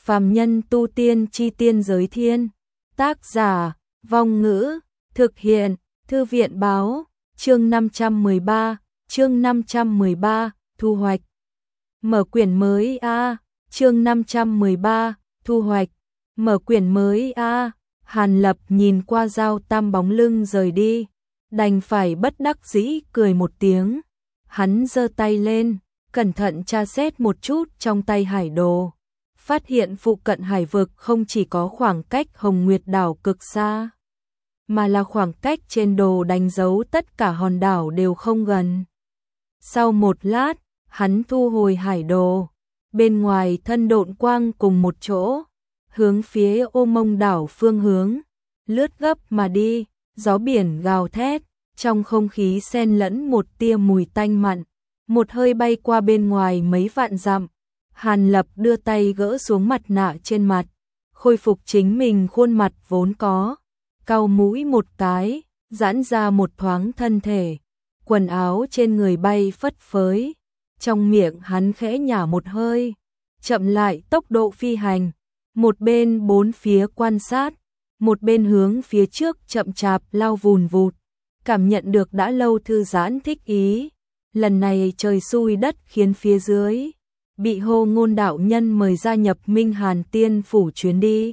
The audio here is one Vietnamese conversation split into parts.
Phàm nhân tu tiên chi tiên giới thiên. Tác giả, Vong Ngữ, thực hiện, Thư viện báo, chương 513, thu hoạch. Mở quyển mới a, chương 513, thu hoạch. Mở quyển mới a. Hàn Lập nhìn qua Giao Tam bóng lưng rời đi, đành phải bất đắc dĩ cười một tiếng. Hắn giơ tay lên, cẩn thận tra xét một chút trong tay hải đồ, phát hiện phụ cận hải vực không chỉ có khoảng cách Hồng Nguyệt đảo cực xa, mà là khoảng cách trên đồ đánh dấu tất cả hòn đảo đều không gần. Sau một lát, hắn thu hồi hải đồ, bên ngoài thân độn quang cùng một chỗ, hướng phía Ô Mông đảo phương hướng, lướt gấp mà đi, gió biển gào thét, trong không khí xen lẫn một tia mùi tanh mặn, một hơi bay qua bên ngoài mấy vạn dặm. Hàn Lập đưa tay gỡ xuống mặt nạ trên mặt, khôi phục chính mình khuôn mặt vốn có, cau mũi một cái, giãn ra một thoáng thân thể, quần áo trên người bay phất phới, trong miệng hắn khẽ nhả một hơi, chậm lại tốc độ phi hành, một bên bốn phía quan sát, một bên hướng phía trước chậm chạp lao vùn vụt, cảm nhận được đã lâu thư giãn thích ý. Lần này trời xui đất khiến phía dưới bị Hô Ngôn đạo nhân mời gia nhập Minh Hàn Tiên phủ chuyến đi.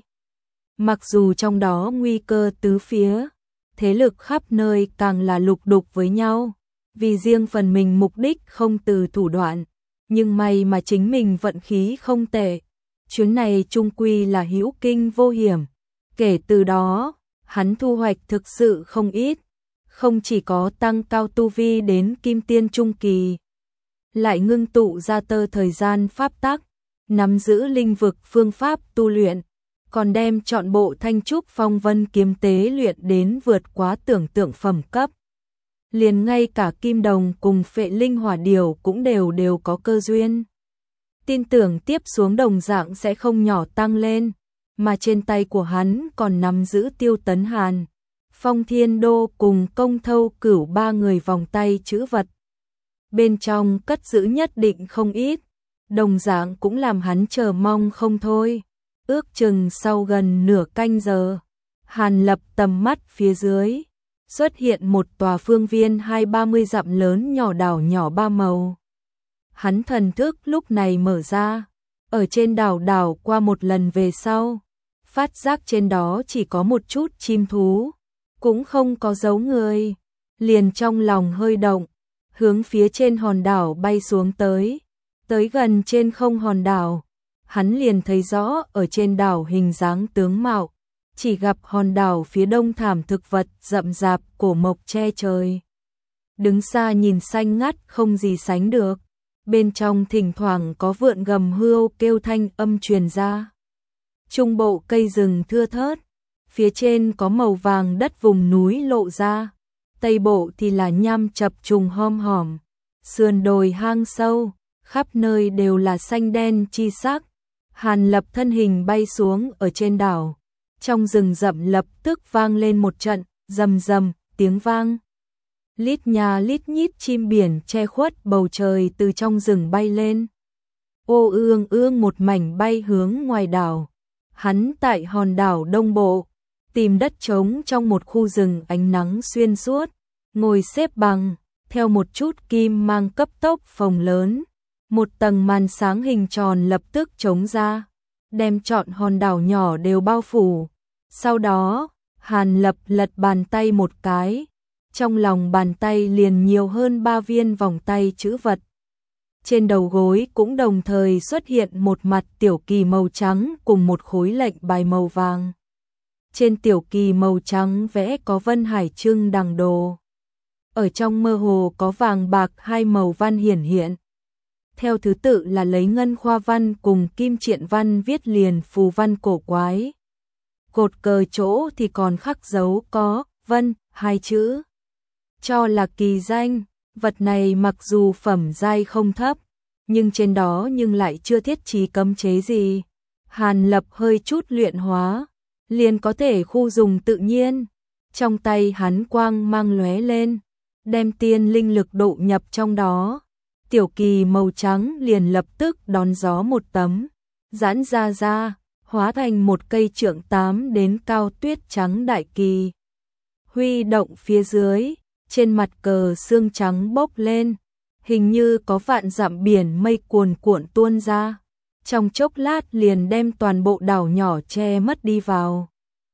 Mặc dù trong đó nguy cơ tứ phía, thế lực khắp nơi càng là lục đục với nhau, vì riêng phần mình mục đích không từ thủ đoạn, nhưng may mà chính mình vận khí không tệ, chuyến này chung quy là hữu kinh vô hiểm. Kể từ đó, hắn thu hoạch thực sự không ít, không chỉ có tăng cao tu vi đến kim tiên trung kỳ, lại ngưng tụ ra tơ thời gian pháp tắc, nắm giữ linh vực phương pháp tu luyện, còn đem trọn bộ Thanh Trúc Phong Vân kiếm tế luyện đến vượt quá tưởng tượng phẩm cấp. Liền ngay cả Kim Đồng cùng Phệ Linh Hỏa Điều cũng đều có cơ duyên. Tin tưởng tiếp xuống đồng dạng sẽ không nhỏ tăng lên, mà trên tay của hắn còn nắm giữ Tiêu Tấn Hàn, Phong Thiên Đô cùng Công Thâu Cửu ba người vòng tay trữ vật. Bên trong cất giữ nhất định không ít, đồng dạng cũng làm hắn chờ mong không thôi. Ước chừng sau gần nửa canh giờ, Hàn Lập tầm mắt phía dưới, xuất hiện một tòa phương viên 20-30 dặm lớn nhỏ đảo nhỏ ba màu. Hắn thần thức lúc này mở ra, ở trên đảo qua một lần về sau, phát giác trên đó chỉ có một chút chim thú, cũng không có dấu người, liền trong lòng hơi động, hướng phía trên hòn đảo bay xuống tới gần trên không hòn đảo, hắn liền thấy rõ ở trên đảo hình dáng tướng mạo, chỉ gặp hòn đảo phía đông thảm thực vật rậm rạp cổ mộc che trời. Đứng xa nhìn xanh ngắt không gì sánh được, bên trong thỉnh thoảng có vượn gầm hươu kêu thanh âm truyền ra. Trung bộ cây rừng thưa thớt, phía trên có màu vàng đất vùng núi lộ ra, tây bộ thì là nham chập trùng hom hòm, sườn đồi hang sâu, khắp nơi đều là xanh đen chi sắc. Hàn Lập thân hình bay xuống ở trên đảo, trong rừng rậm lập tức vang lên một trận rầm rầm tiếng vang. Lít nhà lít nhít chim biển che khuất bầu trời từ trong rừng bay lên. Ô ương ương một mảnh bay hướng ngoài đảo. Hắn tại hòn đảo đông bộ, tìm đất trống trong một khu rừng ánh nắng xuyên suốt, ngồi xếp bằng, theo một chút kim mang cấp tốc phồng lớn. Một tầng màn sáng hình tròn lập tức trống ra, đem trọn hòn đảo nhỏ đều bao phủ. Sau đó, Hàn Lập lật bàn tay một cái, trong lòng bàn tay liền nhiều hơn 3 viên vòng tay trữ vật. Trên đầu gối cũng đồng thời xuất hiện một mặt tiểu kỳ màu trắng cùng một khối lệnh bài màu vàng. Trên tiểu kỳ màu trắng vẽ có Vân Hải Trưng Đằng Đồ. Ở trong mơ hồ có vàng bạc hai màu văn hiển hiện. Theo thứ tự là lấy ngân khoa văn cùng kim triện văn viết liền phù văn cổ quái. Cột cờ chỗ thì còn khắc dấu có Vân hai chữ, cho là kỳ danh. Vật này mặc dù phẩm giai không thấp, nhưng trên đó lại chưa thiết trí cấm chế gì. Hàn Lập hơi chút luyện hóa, liền có thể khu dùng tự nhiên. Trong tay hắn quang mang lóe lên, đem tiên linh lực độ nhập trong đó. Tiểu kỳ màu trắng liền lập tức đón gió một tấm, giãn ra, hóa thành một cây trượng 8 đến cao tuyết trắng đại kỳ. Huy động phía dưới, trên mặt cờ sương trắng bốc lên, hình như có vạn dặm biển mây cuồn cuộn tuôn ra, trong chốc lát liền đem toàn bộ đảo nhỏ che mất đi vào.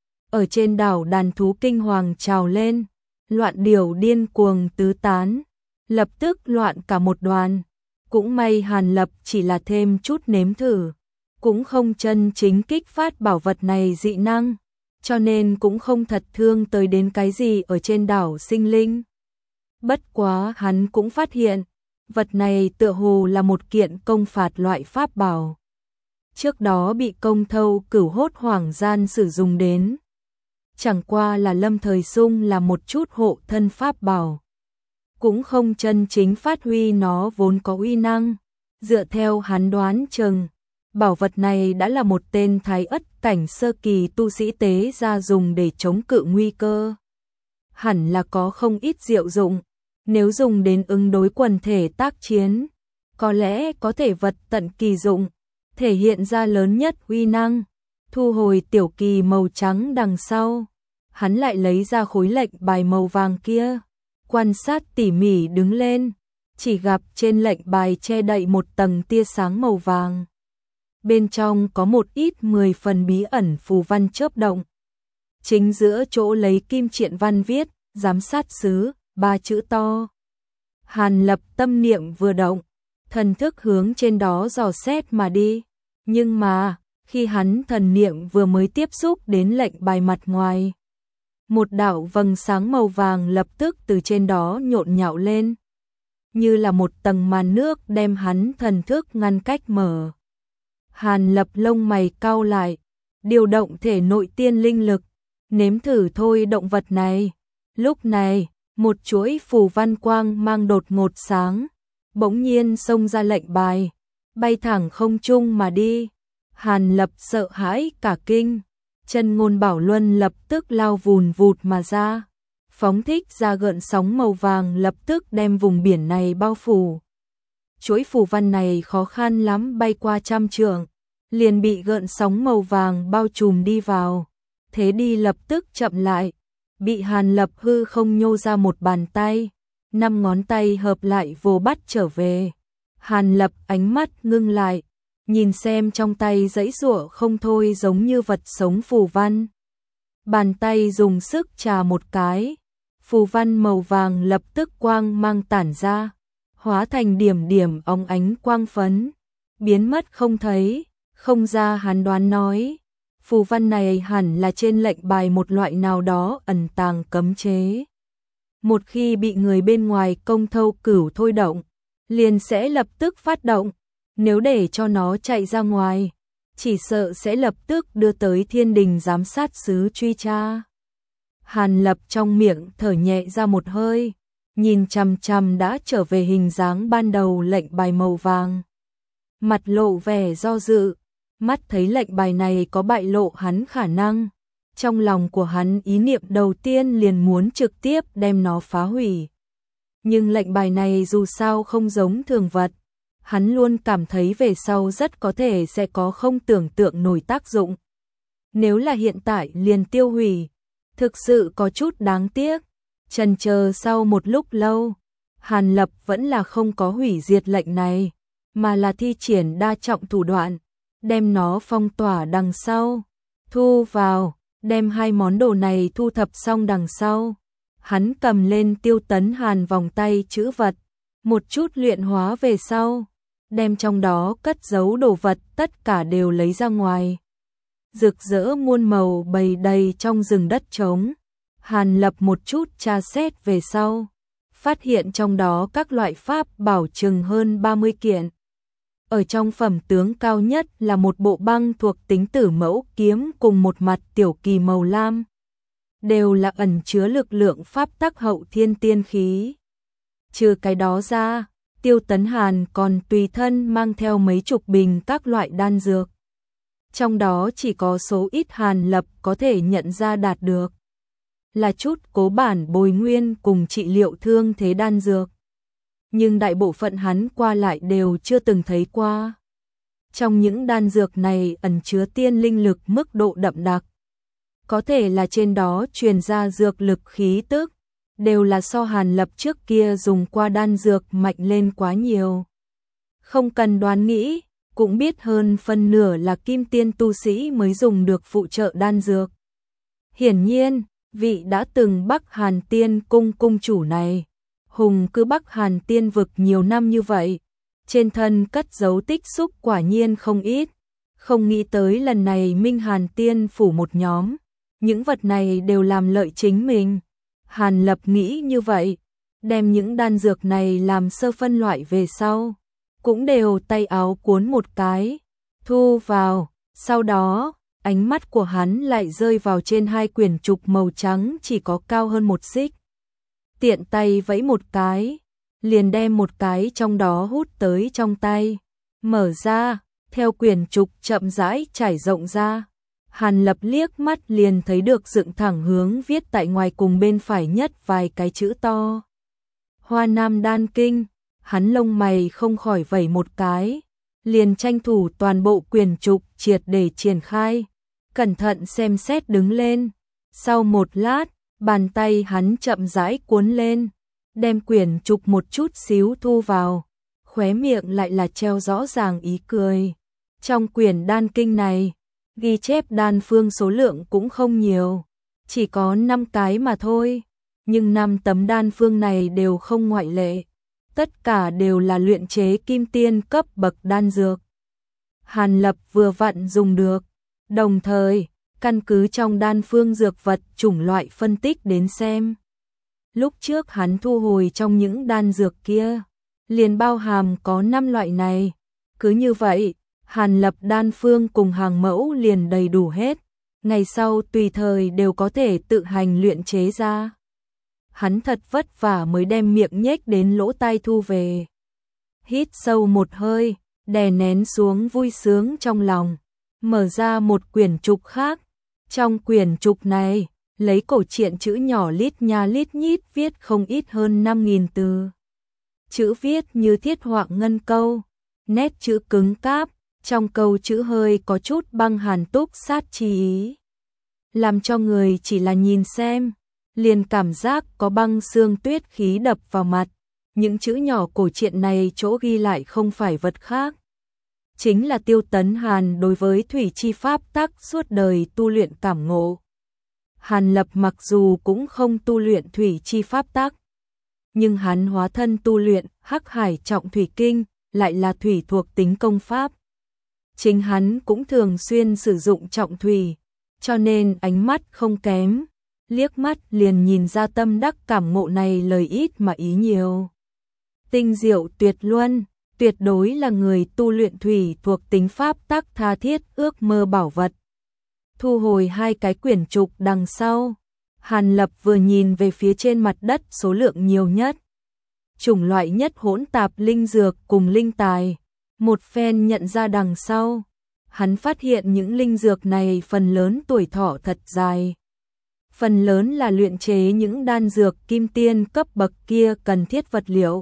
Ở trên đảo đàn thú kinh hoàng trào lên, loạn điểu điên cuồng tứ tán, lập tức loạn cả một đoàn. Cũng may Hàn Lập chỉ là thêm chút nếm thử, cũng không chân chính kích phát bảo vật này dị năng, cho nên cũng không thật thương tới đến cái gì ở trên đảo sinh linh. Bất quá hắn cũng phát hiện, vật này tựa hồ là một kiện công phạt loại pháp bảo. Trước đó bị Công Thâu Cửu hốt hoảng gian sử dụng đến. Chẳng qua là lâm thời sung là một chút hộ thân pháp bảo. Cũng không chân chính phát huy nó vốn có uy năng. Dựa theo hắn đoán chừng, bảo vật này đã là một tên thái ất cảnh sơ kỳ tu sĩ tế ra dùng để chống cự nguy cơ. Hẳn là có không ít diệu dụng, nếu dùng đến ứng đối quần thể tác chiến, có lẽ có thể vật tận kỳ dụng, thể hiện ra lớn nhất uy năng. Thu hồi tiểu kỳ màu trắng đằng sau, hắn lại lấy ra khối lệnh bài màu vàng kia, quan sát tỉ mỉ đứng lên, chỉ gặp trên lệnh bài che đậy một tầng tia sáng màu vàng. Bên trong có một ít 10 phần bí ẩn phù văn chớp động. Chính giữa chỗ lấy kim triện văn viết, giám sát sứ, 3 chữ to. Hàn Lập tâm niệm vừa động, thần thức hướng trên đó dò xét mà đi. Nhưng mà, khi hắn thần niệm vừa mới tiếp xúc đến lệnh bài mặt ngoài, một đạo vầng sáng màu vàng lập tức từ trên đó nhộn nhạo lên, như là một tầng màn nước đem hắn thần thức ngăn cách mở. Hàn Lập lông mày cau lại, điều động thể nội tiên linh lực, nếm thử thôi động vật này. Lúc này, một chuỗi phù văn quang mang đột ngột sáng, bỗng nhiên xông ra lệnh bài, bay thẳng không trung mà đi. Hàn Lập sợ hãi cả kinh, chân ngôn bảo luân lập tức lao vùn vụt mà ra, phóng thích ra gợn sóng màu vàng lập tức đem vùng biển này bao phủ. Chuỗi phù văn này khó khăn lắm bay qua 100 trượng, liền bị gợn sóng màu vàng bao trùm đi vào, thế đi lập tức chậm lại, bị Hàn Lập hư không nhô ra một bàn tay, 5 ngón tay hợp lại vồ bắt trở về. Hàn Lập ánh mắt ngưng lại, nhìn xem trong tay giãy giụa không thôi giống như vật sống phù văn. Bàn tay dùng sức chà một cái, phù văn màu vàng lập tức quang mang tản ra, hóa thành điểm điểm óng ánh quang phấn, biến mất không thấy. Không ra hắn đoán nói, phù văn này hẳn là trên lệnh bài một loại nào đó ẩn tàng cấm chế. Một khi bị người bên ngoài Công Thâu Cửu thôi động, liền sẽ lập tức phát động. Nếu để cho nó chạy ra ngoài, chỉ sợ sẽ lập tức đưa tới thiên đình giám sát sứ truy tra. Hàn Lập trong miệng thở nhẹ ra một hơi, nhìn chằm chằm đã trở về hình dáng ban đầu lệnh bài màu vàng. Mặt lộ vẻ do dự, mắt thấy lệnh bài này có bại lộ hắn khả năng. Trong lòng của hắn ý niệm đầu tiên liền muốn trực tiếp đem nó phá hủy. Nhưng lệnh bài này dù sao không giống thường vật, hắn luôn cảm thấy về sau rất có thể sẽ có không tưởng tượng nổi tác dụng. Nếu là hiện tại liền tiêu hủy, thực sự có chút đáng tiếc. Chần chờ sau một lúc lâu, Hàn Lập vẫn là không có hủy diệt lệnh này, mà là thi triển đa trọng thủ đoạn, đem nó phong tỏa đằng sau, thu vào, đem 2 món đồ này thu thập xong đằng sau. Hắn cầm lên Tiêu Tấn Hàn vòng tay chữ vật, một chút luyện hóa về sau, đem trong đó cất giấu đồ vật tất cả đều lấy ra ngoài. Rực rỡ muôn màu bày đầy trong rừng đất trống. Hàn Lập một chút tra xét về sau, phát hiện trong đó các loại pháp bảo chừng hơn 30 kiện. Ở trong phẩm tướng cao nhất là một bộ băng thuộc tính tử mẫu kiếm cùng một mặt tiểu kỳ màu lam. Đều là ẩn chứa lực lượng pháp tắc hậu thiên tiên khí. Trừ cái đó ra, Tiêu Tấn Hàn còn tùy thân mang theo mấy chục bình các loại đan dược. Trong đó chỉ có số ít Hàn Lập có thể nhận ra đạt được, là chút cố bản bồi nguyên cùng trị liệu thương thế đan dược. Nhưng đại bộ phận hắn qua lại đều chưa từng thấy qua. Trong những đan dược này ẩn chứa tiên linh lực mức độ đậm đặc. Có thể là trên đó truyền ra dược lực khí tức, đều là so Hàn Lập trước kia dùng qua đan dược mạnh lên quá nhiều. Không cần đoán nghĩ, cũng biết hơn phân nửa là kim tiên tu sĩ mới dùng được phụ trợ đan dược. Hiển nhiên, vị đã từng Bắc Hàn Tiên cung cung chủ này, hùng cứ Bắc Hàn Tiên vực nhiều năm như vậy, trên thân cất giấu tích xúc quả nhiên không ít. Không nghĩ tới lần này Minh Hàn Tiên phủ một nhóm, những vật này đều làm lợi chính mình. Hàn Lập nghĩ như vậy, đem những đan dược này làm sơ phân loại về sau, cũng đều tay áo cuốn một cái, thu vào. Sau đó, ánh mắt của hắn lại rơi vào trên hai quyển trục màu trắng chỉ có cao hơn một xích. Tiện tay vẫy một cái, liền đem một cái trong đó hút tới trong tay, mở ra, theo quyển trục chậm rãi trải rộng ra. Hàn Lập liếc mắt liền thấy được dựng thẳng hướng viết tại ngoài cùng bên phải nhất vài cái chữ to. Hoa Nam Đan Kinh, hắn lông mày không khỏi vẩy một cái, liền tranh thủ toàn bộ quyển trục triệt để triển khai, cẩn thận xem xét đứng lên. Sau một lát, bàn tay hắn chậm rãi cuốn lên, đem quyển trục một chút xíu thu vào, khóe miệng lại là treo rõ ràng ý cười. Trong quyển đan kinh này, ghi chép đan phương số lượng cũng không nhiều, chỉ có 5 cái mà thôi, nhưng 5 tấm đan phương này đều không ngoại lệ, tất cả đều là luyện chế kim tiên cấp bậc đan dược. Hàn Lập vừa vặn dùng được, đồng thời, căn cứ trong đan phương dược vật chủng loại phân tích đến xem. Lúc trước hắn thu hồi trong những đan dược kia, liền bao hàm có 5 loại này, cứ như vậy, Hàn Lập đan phương cùng hàng mẫu liền đầy đủ hết, ngày sau tùy thời đều có thể tự hành luyện chế ra. Hắn thật vất vả mới đem miệng nhếch đến lỗ tai thu về. Hít sâu một hơi, đè nén xuống vui sướng trong lòng, mở ra một quyển trục khác. Trong quyển trục này, lấy cổ truyện chữ nhỏ lít nha lít nhít viết không ít hơn 5.000 từ. Chữ viết như thiết họa ngân câu, nét chữ cứng cáp, trong câu chữ hơi có chút băng hàn túc sát chi ý, làm cho người chỉ là nhìn xem, liền cảm giác có băng xương tuyết khí đập vào mặt. Những chữ nhỏ cổ truyện này chỗ ghi lại không phải vật khác, chính là Tiêu Tấn Hàn đối với thủy chi pháp tắc suốt đời tu luyện cảm ngộ. Hàn Lập mặc dù cũng không tu luyện thủy chi pháp tắc, nhưng hắn hóa thân tu luyện Hắc Hải Trọng Thủy Kinh, lại là thủy thuộc tính công pháp. Chính hắn cũng thường xuyên sử dụng trọng thủy, cho nên ánh mắt không kém, liếc mắt liền nhìn ra tâm đắc cảm ngộ này lời ít mà ý nhiều. Tinh diệu tuyệt luân, tuyệt đối là người tu luyện thủy thuộc tính pháp tắc tha thiết ước mơ bảo vật. Thu hồi hai cái quyển trục đằng sau, Hàn Lập vừa nhìn về phía trên mặt đất số lượng nhiều nhất, chủng loại nhất hỗn tạp linh dược cùng linh tài. Một phen nhận ra đằng sau, hắn phát hiện những linh dược này phần lớn tuổi thọ thật dài. Phần lớn là luyện chế những đan dược kim tiên cấp bậc kia cần thiết vật liệu.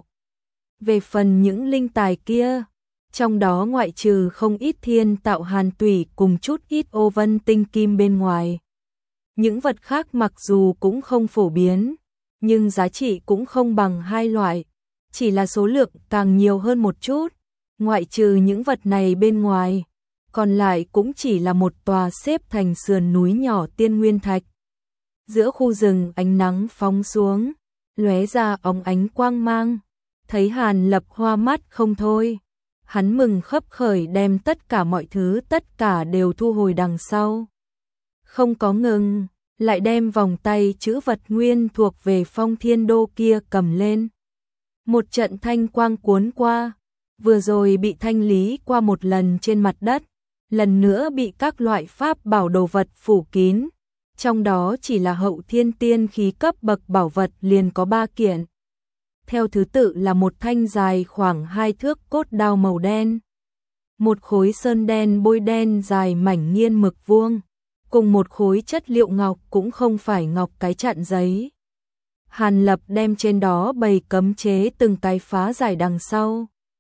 Về phần những linh tài kia, trong đó ngoại trừ không ít thiên tạo hàn tủy cùng chút ít ô vân tinh kim bên ngoài. Những vật khác mặc dù cũng không phổ biến, nhưng giá trị cũng không bằng hai loại, chỉ là số lượng càng nhiều hơn một chút. Ngoại trừ những vật này bên ngoài, còn lại cũng chỉ là một tòa xếp thành sườn núi nhỏ tiên nguyên thạch. Giữa khu rừng ánh nắng phóng xuống, lóe ra óng ánh quang mang, thấy Hàn Lập hoa mắt không thôi. Hắn mừng khấp khởi đem tất cả mọi thứ tất cả đều thu hồi đằng sau. Không có ngừng, lại đem vòng tay chữ vật nguyên thuộc về Phong Thiên Đô kia cầm lên. Một trận thanh quang cuốn qua, vừa rồi bị thanh lý qua một lần trên mặt đất, lần nữa bị các loại pháp bảo đồ vật phủ kín, trong đó chỉ là hậu thiên tiên khí cấp bậc bảo vật liền có 3 kiện. Theo thứ tự là một thanh dài khoảng 2 thước cốt đao màu đen, một khối sơn đen bôi đen dài mảnh nghiên mực vuông, cùng một khối chất liệu ngọc cũng không phải ngọc cái chặn giấy. Hàn Lập đem trên đó bày cấm chế từng cái phá giải đằng sau.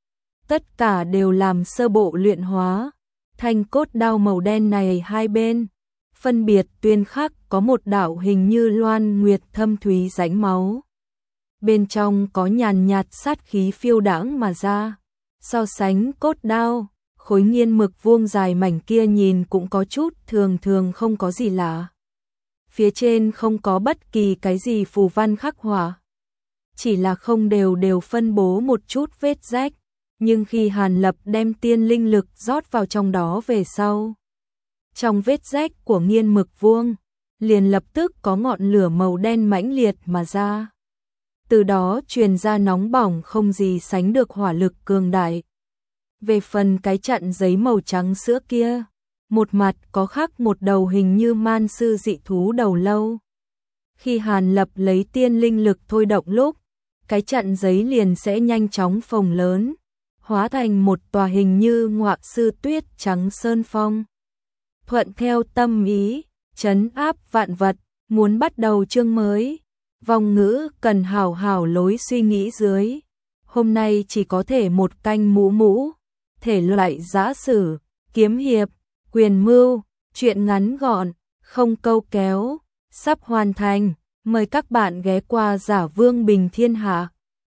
tất cả đều làm sơ bộ luyện hóa. Thanh cốt đao màu đen này hai bên, phân biệt tuyên khắc có một đạo hình như loan nguyệt thâm thúy rãnh máu. Bên trong có nhàn nhạt sát khí phiêu đãng mà ra. So sánh cốt đao, khối nghiên mực vuông dài mảnh kia nhìn cũng có chút thường thường không có gì lạ. Phía trên không có bất kỳ cái gì phù văn khắc họa, chỉ là không đều phân bố một chút vết rách, nhưng khi Hàn Lập đem tiên linh lực rót vào trong đó về sau, trong vết rách của nghiên mực vuông, liền lập tức có ngọn lửa màu đen mãnh liệt mà ra. Từ đó truyền ra nóng bỏng không gì sánh được hỏa lực cường đại. Về phần cái trận giấy màu trắng sữa kia, một mặt có khắc một đầu hình như man sư dị thú đầu lâu. Khi Hàn Lập lấy tiên linh lực thôi động lúc, cái trận giấy liền sẽ nhanh chóng phồng lớn, hóa thành một tòa hình như ngọa sư tuyết trắng sơn phong. Thuận theo tâm ý, trấn áp vạn vật, muốn bắt đầu chương mới. Vòng ngữ cần hảo hảo lối suy nghĩ dưới. Hôm nay chỉ có thể một canh mũ, thể loại giã sử, kiếm hiệp, quyền mưu, truyện ngắn gọn, không câu kéo, sắp hoàn thành. Mời các bạn ghé qua Giả Vương Bình Thiên Hạ.